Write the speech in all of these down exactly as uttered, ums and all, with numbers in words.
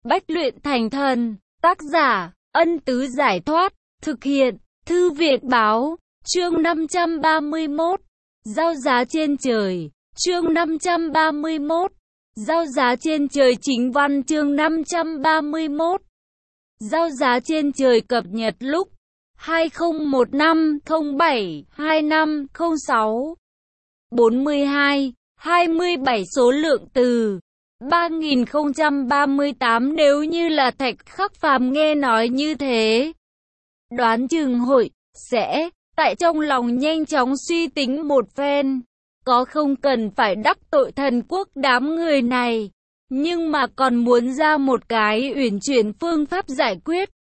Bách luyện thành thần. Tác giả, Ân Tứ Giải Thoát. Thực hiện, Thư viện báo. Chương năm trăm ba mươi mốt. Giao giá trên trời. Chương năm trăm ba mươi mốt. Giao giá trên trời. Chính văn chương năm trăm ba mươi mốt. Giao giá trên trời cập nhật lúc hai không một năm không bảy hai năm không sáu. bốn mươi hai, hai mươi bảy số lượng từ ba nghìn không trăm ba mươi tám. Nếu như là Thạch Khắc Phàm nghe nói như thế, đoán chừng hội sẽ tại trong lòng nhanh chóng suy tính một phen, có không cần phải đắc tội thần quốc đám người này, nhưng mà còn muốn ra một cái uyển chuyển phương pháp giải quyết.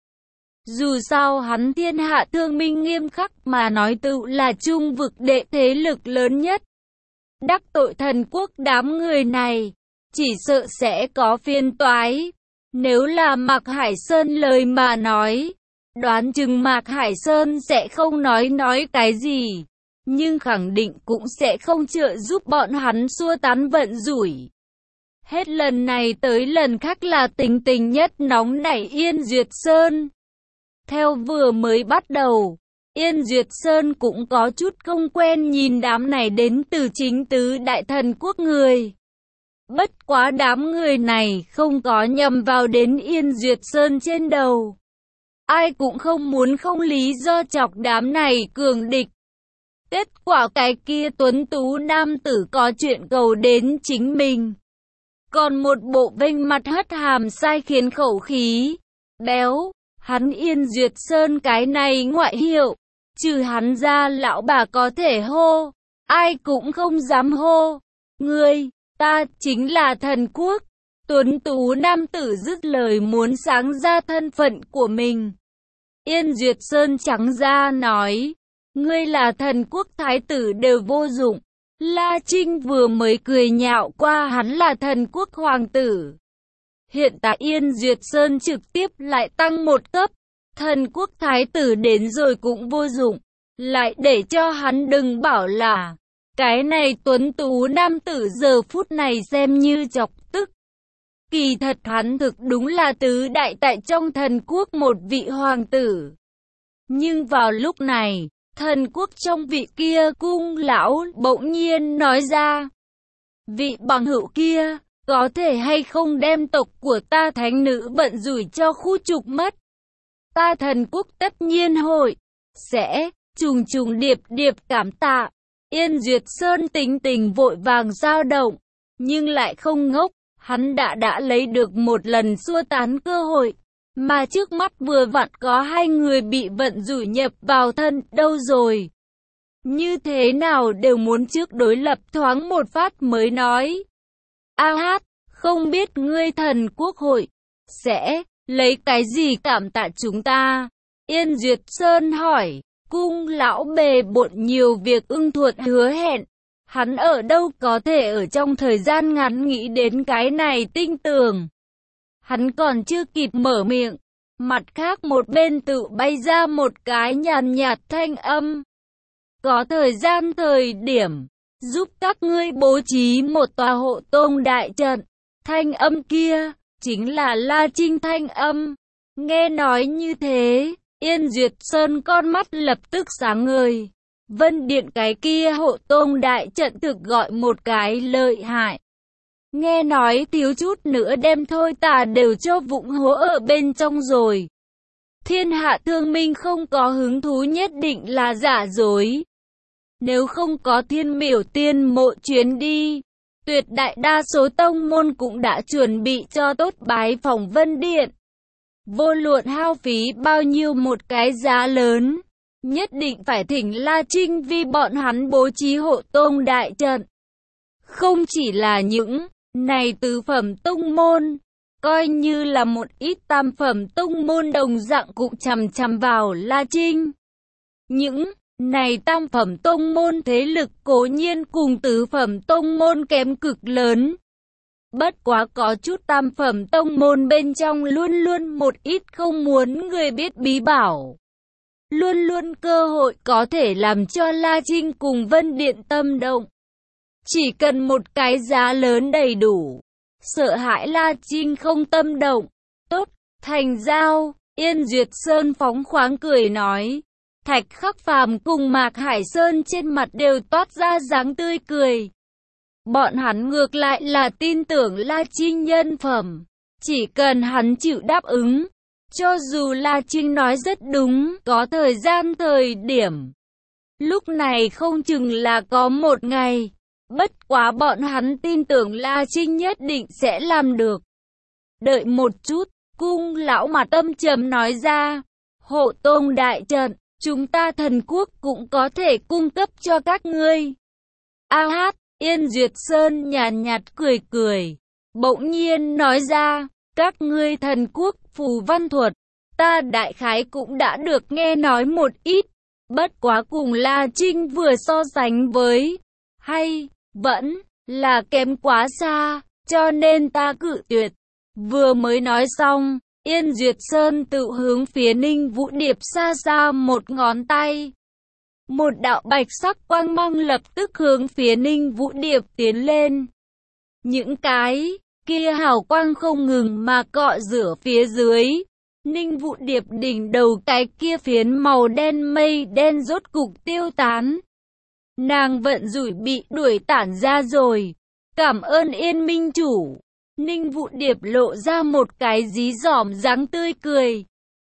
Dù sao hắn thiên hạ thương minh nghiêm khắc mà nói tự là trung vực đệ thế lực lớn nhất. Đắc tội thần quốc đám người này, chỉ sợ sẽ có phiền toái. Nếu là Mạc Hải Sơn lời mà nói, đoán chừng Mạc Hải Sơn sẽ không nói nói cái gì, nhưng khẳng định cũng sẽ không trợ giúp bọn hắn xua tán vận rủi. Hết lần này tới lần khác là tình tình nhất nóng nảy Yên Duyệt Sơn. Theo vừa mới bắt đầu, Yên Duyệt Sơn cũng có chút không quen nhìn đám này đến từ chính tứ đại thần quốc người. Bất quá đám người này không có nhầm vào đến Yên Duyệt Sơn trên đầu. Ai cũng không muốn không lý do chọc đám này cường địch. Kết quả cái kia tuấn tú nam tử có chuyện cầu đến chính mình. Còn một bộ vênh mặt hất hàm sai khiến khẩu khí béo. Hắn Yên Duyệt Sơn cái này ngoại hiệu, trừ hắn ra lão bà có thể hô, ai cũng không dám hô. Ngươi, ta chính là thần quốc. Tuấn tú nam tử dứt lời muốn sáng ra thân phận của mình. Yên Duyệt Sơn trắng ra nói, ngươi là thần quốc thái tử đều vô dụng. La Trinh vừa mới cười nhạo qua hắn là thần quốc hoàng tử. Hiện tại Yên Duyệt Sơn trực tiếp lại tăng một cấp, thần quốc thái tử đến rồi cũng vô dụng, lại để cho hắn đừng bảo là, cái này tuấn tú nam tử giờ phút này xem như chọc tức. Kỳ thật hắn thực đúng là tứ đại tại trong thần quốc một vị hoàng tử. Nhưng vào lúc này, thần quốc trong vị kia cung lão bỗng nhiên nói ra, vị bằng hữu kia, có thể hay không đem tộc của ta thánh nữ bận rủi cho khu trục mất. Ta thần quốc tất nhiên hội sẽ trùng trùng điệp điệp cảm tạ. Yên Duyệt Sơn tính tình vội vàng dao động, nhưng lại không ngốc, hắn đã đã lấy được một lần xua tán cơ hội, mà trước mắt vừa vặn có hai người bị vận rủi nhập vào thân đâu rồi. Như thế nào đều muốn trước đối lập thoáng một phát mới nói. A hát, không biết ngươi thần quốc hội sẽ lấy cái gì cảm tạ chúng ta? Yên Duyệt Sơn hỏi. Cung lão bề bộn nhiều việc ưng thuận hứa hẹn, hắn ở đâu có thể ở trong thời gian ngắn nghĩ đến cái này tinh tường. Hắn còn chưa kịp mở miệng, mặt khác một bên tự bay ra một cái nhàn nhạt thanh âm. Có thời gian thời điểm, giúp các ngươi bố trí một tòa hộ tông đại trận. Thanh âm kia, chính là La Trinh thanh âm. Nghe nói như thế, Yên Duyệt Sơn con mắt lập tức sáng ngời. Vân Điện cái kia hộ tông đại trận thực gọi một cái lợi hại. Nghe nói thiếu chút nữa đem thôi tà đều cho vụng hố ở bên trong rồi. Thiên hạ thương minh không có hứng thú nhất định là giả dối. Nếu không có thiên miểu tiên mộ chuyến đi, tuyệt đại đa số tông môn cũng đã chuẩn bị cho tốt bái phòng Vân Điện. Vô luận hao phí bao nhiêu một cái giá lớn, nhất định phải thỉnh La Trinh vì bọn hắn bố trí hộ tông đại trận. Không chỉ là những này tứ phẩm tông môn, coi như là một ít tam phẩm tông môn đồng dạng cũng chằm chằm vào La Trinh. Những này tam phẩm tông môn thế lực cố nhiên cùng tứ phẩm tông môn kém cực lớn. Bất quá có chút tam phẩm tông môn bên trong luôn luôn một ít không muốn người biết bí bảo. Luôn luôn cơ hội có thể làm cho La Trinh cùng Vân Điện tâm động. Chỉ cần một cái giá lớn đầy đủ. Sợ hãi La Trinh không tâm động, thành giao. Yên Duyệt Sơn phóng khoáng cười nói. Thạch Khắc Phàm cùng Mạc Hải Sơn trên mặt đều toát ra dáng tươi cười. Bọn hắn ngược lại là tin tưởng La Trinh nhân phẩm. Chỉ cần hắn chịu đáp ứng. Cho dù La Trinh nói rất đúng, có thời gian thời điểm. Lúc này không chừng là có một ngày. Bất quá bọn hắn tin tưởng La Trinh nhất định sẽ làm được. Đợi một chút, cung lão mặt âm trầm nói ra. Hộ tông đại trận, chúng ta thần quốc cũng có thể cung cấp cho các ngươi. A hát, Yên Duyệt Sơn nhàn nhạt cười cười. Bỗng nhiên nói ra, các ngươi thần quốc phù văn thuật, ta đại khái cũng đã được nghe nói một ít. Bất quá cùng La Trinh vừa so sánh với, hay, vẫn, là kém quá xa, cho nên ta cự tuyệt. Vừa mới nói xong, Yên Duyệt Sơn tự hướng phía Ninh Vũ Điệp xa xa một ngón tay. Một đạo bạch sắc quang mang lập tức hướng phía Ninh Vũ Điệp tiến lên. Những cái kia hào quang không ngừng mà cọ rửa phía dưới. Ninh Vũ Điệp đỉnh đầu cái kia phiến màu đen mây đen rốt cục tiêu tán. Nàng vận rủi bị đuổi tản ra rồi. Cảm ơn Yên Minh chủ. Ninh Vũ Điệp lộ ra một cái dí dỏm dáng tươi cười.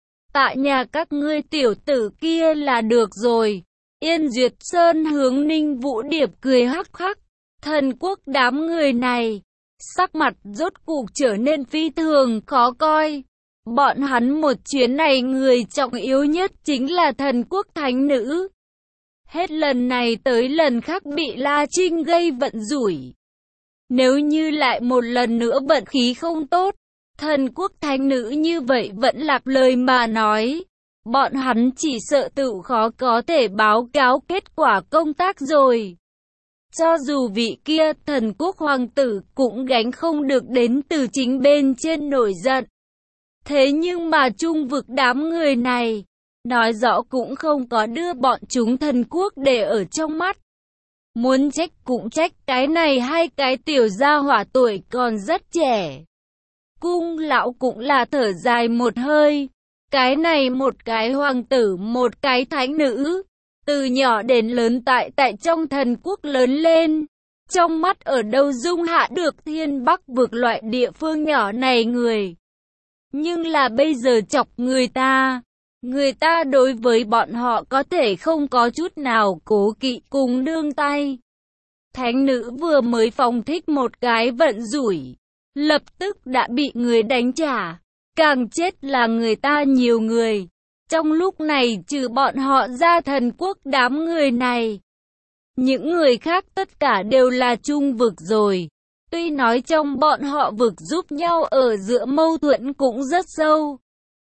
Tại nhà các ngươi tiểu tử kia là được rồi. Yên Duyệt Sơn hướng Ninh Vũ Điệp cười hắc hắc. Thần quốc đám người này, sắc mặt rốt cục trở nên phi thường khó coi. Bọn hắn một chuyến này người trọng yếu nhất chính là thần quốc thánh nữ. Hết lần này tới lần khác bị La Trinh gây vận rủi. Nếu như lại một lần nữa vận khí không tốt, thần quốc thánh nữ như vậy vẫn lạc lời mà nói. Bọn hắn chỉ sợ tự khó có thể báo cáo kết quả công tác rồi. Cho dù vị kia thần quốc hoàng tử cũng gánh không được đến từ chính bên trên nổi giận. Thế nhưng mà trung vực đám người này, nói rõ cũng không có đưa bọn chúng thần quốc để ở trong mắt. Muốn trách cũng trách cái này hay cái tiểu gia hỏa tuổi còn rất trẻ. Cung lão cũng là thở dài một hơi. Cái này một cái hoàng tử, một cái thánh nữ. Từ nhỏ đến lớn tại tại trong thần quốc lớn lên. Trong mắt ở đâu dung hạ được thiên bắc vực loại địa phương nhỏ này người. Nhưng là bây giờ chọc người ta. Người ta đối với bọn họ có thể không có chút nào cố kỵ cùng nương tay. Thánh nữ vừa mới phóng thích một cái vận rủi. Lập tức đã bị người đánh trả. Càng chết là người ta nhiều người. Trong lúc này trừ bọn họ ra thần quốc đám người này. Những người khác tất cả đều là trung vực rồi. Tuy nói trong bọn họ vực giúp nhau ở giữa mâu thuẫn cũng rất sâu.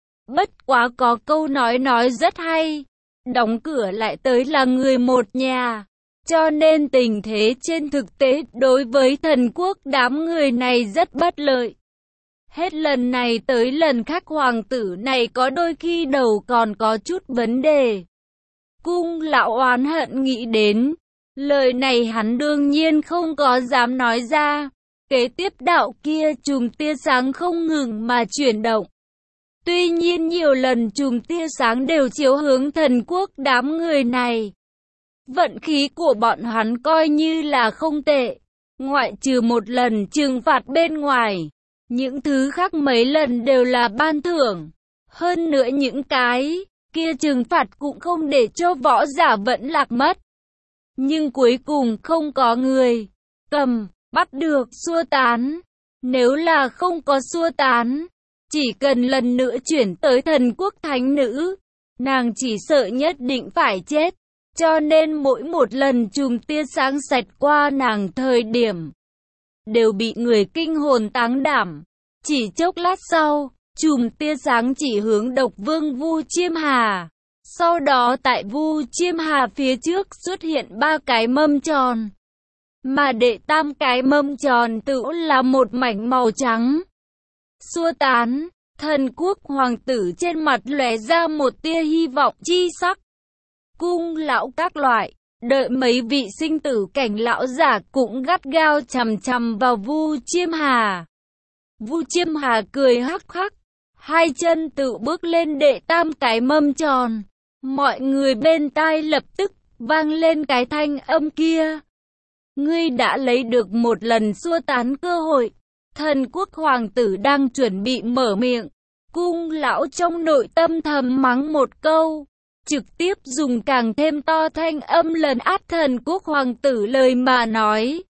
Bất quá có câu nói nói rất hay. Đóng cửa lại tới là người một nhà. Cho nên tình thế trên thực tế đối với thần quốc đám người này rất bất lợi. Hết lần này tới lần khác hoàng tử này có đôi khi đầu còn có chút vấn đề. Cung lão oán hận nghĩ đến. Lời này hắn đương nhiên không có dám nói ra. Kế tiếp đạo kia chùm tia sáng không ngừng mà chuyển động. Tuy nhiên nhiều lần chùm tia sáng đều chiếu hướng thần quốc đám người này. Vận khí của bọn hắn coi như là không tệ. Ngoại trừ một lần trừng phạt bên ngoài. Những thứ khác mấy lần đều là ban thưởng. Hơn nữa những cái kia trừng phạt cũng không để cho võ giả vẫn lạc mất. Nhưng cuối cùng không có người cầm, bắt được, xua tán. Nếu là không có xua tán, chỉ cần lần nữa chuyển tới thần quốc thánh nữ, nàng chỉ sợ nhất định phải chết. Cho nên mỗi một lần chùm tia sáng xẹt qua nàng thời điểm, đều bị người kinh hồn táng đảm. Chỉ chốc lát sau, chùm tia sáng chỉ hướng độc vương Vu Chiêm Hà. Sau đó tại Vu Chiêm Hà phía trước xuất hiện ba cái mâm tròn. Mà đệ tam cái mâm tròn tự là một mảnh màu trắng. Xua tán, thần quốc hoàng tử trên mặt lóe ra một tia hy vọng chi sắc. Cung lão các loại, đợi mấy vị sinh tử cảnh lão giả cũng gắt gao chằm chằm vào Vu Chiêm Hà. Vu Chiêm Hà cười hắc hắc, hai chân tự bước lên đệ tam cái mâm tròn. Mọi người bên tai lập tức vang lên cái thanh âm kia. Ngươi đã lấy được một lần xua tán cơ hội. Thần quốc hoàng tử đang chuẩn bị mở miệng. Cung lão trong nội tâm thầm mắng một câu, trực tiếp dùng càng thêm to thanh âm lần át thần quốc hoàng tử lời mà nói.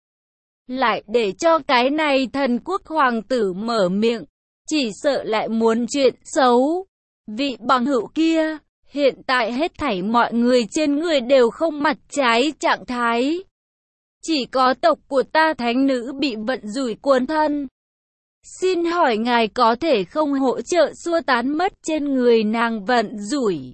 Lại để cho cái này thần quốc hoàng tử mở miệng, chỉ sợ lại muốn chuyện xấu. Vị bằng hữu kia, hiện tại hết thảy mọi người trên người đều không mặt trái trạng thái. Chỉ có tộc của ta thánh nữ bị vận rủi cuốn thân. Xin hỏi ngài có thể không hỗ trợ xua tán mất trên người nàng vận rủi?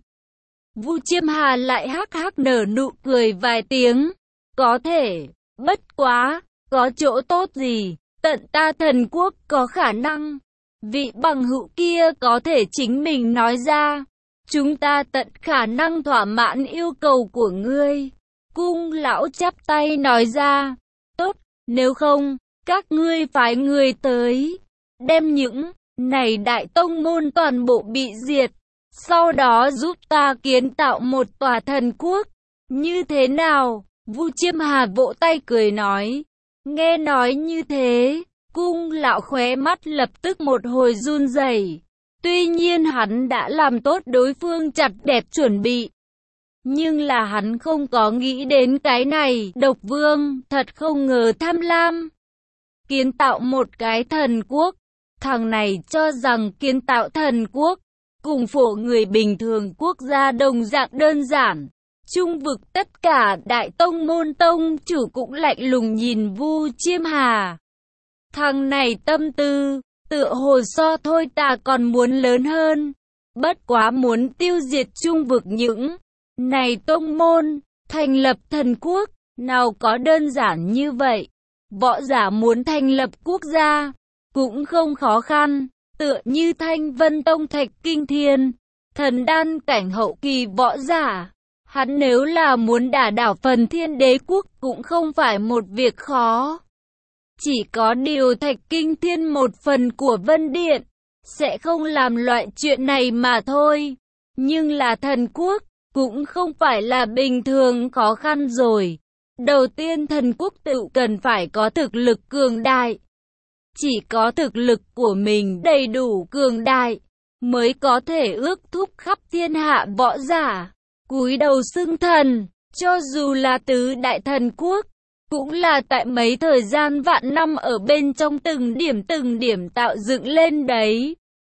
Vu Chiêm Hà lại hắc hắc nở nụ cười vài tiếng. Có thể, bất quá, có chỗ tốt gì, tận ta thần quốc có khả năng. Vị bằng hữu kia có thể chính mình nói ra. Chúng ta tận khả năng thỏa mãn yêu cầu của ngươi. Cung lão chắp tay nói ra. Tốt, nếu không, các ngươi phái người tới. Đem những này đại tông môn toàn bộ bị diệt. Sau đó giúp ta kiến tạo một tòa thần quốc. Như thế nào? Vu Chiêm Hà vỗ tay cười nói. Nghe nói như thế, cung lão khóe mắt lập tức một hồi run rẩy. Tuy nhiên hắn đã làm tốt đối phương chặt đẹp chuẩn bị. Nhưng là hắn không có nghĩ đến cái này. Độc Vương thật không ngờ tham lam. Kiến tạo một cái thần quốc. Thằng này cho rằng kiến tạo thần quốc cùng phổ người bình thường quốc gia đồng dạng đơn giản. Trung vực tất cả đại tông môn tông chủ cũng lạnh lùng nhìn Vu Chiêm Hà. Thằng này tâm tư, tựa hồ so thôi ta còn muốn lớn hơn. Bất quá muốn tiêu diệt trung vực những này tông môn, thành lập thần quốc, nào có đơn giản như vậy. Võ giả muốn thành lập quốc gia, cũng không khó khăn. Tựa như Thanh Vân Tông Thạch Kinh Thiên, thần đan cảnh hậu kỳ võ giả. Hắn nếu là muốn đả đảo phần Thiên Đế quốc cũng không phải một việc khó. Chỉ có điều Thạch Kinh Thiên một phần của Vân Điện, sẽ không làm loại chuyện này mà thôi. Nhưng là thần quốc, cũng không phải là bình thường khó khăn rồi. Đầu tiên thần quốc tự cần phải có thực lực cường đại. Chỉ có thực lực của mình đầy đủ cường đại, mới có thể ước thúc khắp thiên hạ võ giả, cúi đầu xưng thần. Cho dù là tứ đại thần quốc, cũng là tại mấy thời gian vạn năm ở bên trong từng điểm từng điểm tạo dựng lên đấy.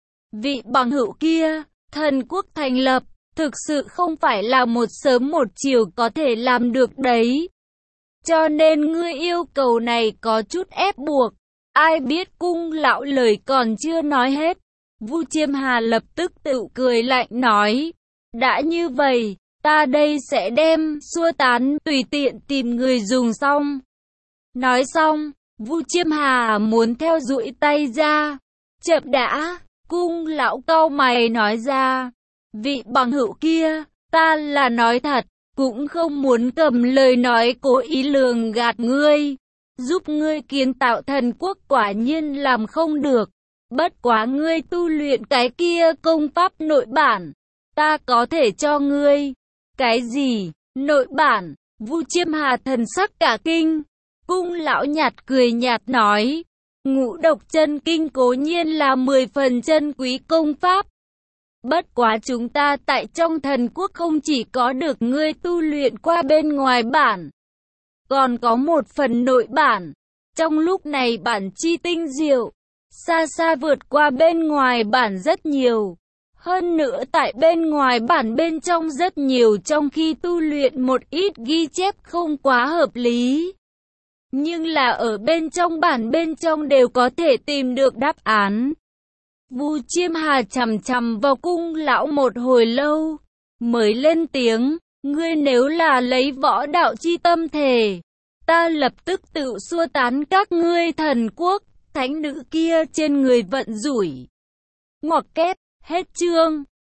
Vị bằng hữu kia, thần quốc thành lập, thực sự không phải là một sớm một chiều có thể làm được đấy. Cho nên ngươi yêu cầu này có chút ép buộc. Ai biết cung lão lời còn chưa nói hết. Vu Chiêm Hà lập tức tự cười lạnh nói. Đã như vậy, ta đây sẽ đem xua tán tùy tiện tìm người dùng xong. Nói xong, Vu Chiêm Hà muốn theo duỗi tay ra. Chậm đã, cung lão cau mày nói ra. Vị bằng hữu kia, ta là nói thật, cũng không muốn cầm lời nói cố ý lường gạt ngươi. Giúp ngươi kiến tạo thần quốc quả nhiên làm không được. Bất quá ngươi tu luyện cái kia công pháp nội bản, ta có thể cho ngươi. Cái gì? Nội bản? Vu Chiêm Hà thần sắc cả kinh. Cung lão nhạt cười nhạt nói. Ngũ độc chân kinh cố nhiên là mười phần chân quý công pháp. Bất quá chúng ta tại trong thần quốc không chỉ có được ngươi tu luyện qua bên ngoài bản, còn có một phần nội bản. Trong lúc này bản chi tinh diệu, xa xa vượt qua bên ngoài bản rất nhiều. Hơn nữa tại bên ngoài bản bên trong rất nhiều, trong khi tu luyện một ít ghi chép không quá hợp lý. Nhưng là ở bên trong bản bên trong đều có thể tìm được đáp án. Vu Chiêm Hà chằm chằm vào cung lão một hồi lâu, mới lên tiếng. Ngươi nếu là lấy võ đạo chi tâm thể, ta lập tức tự xua tán các ngươi thần quốc, thánh nữ kia trên người vận rủi. Ngoặc kép, hết chương.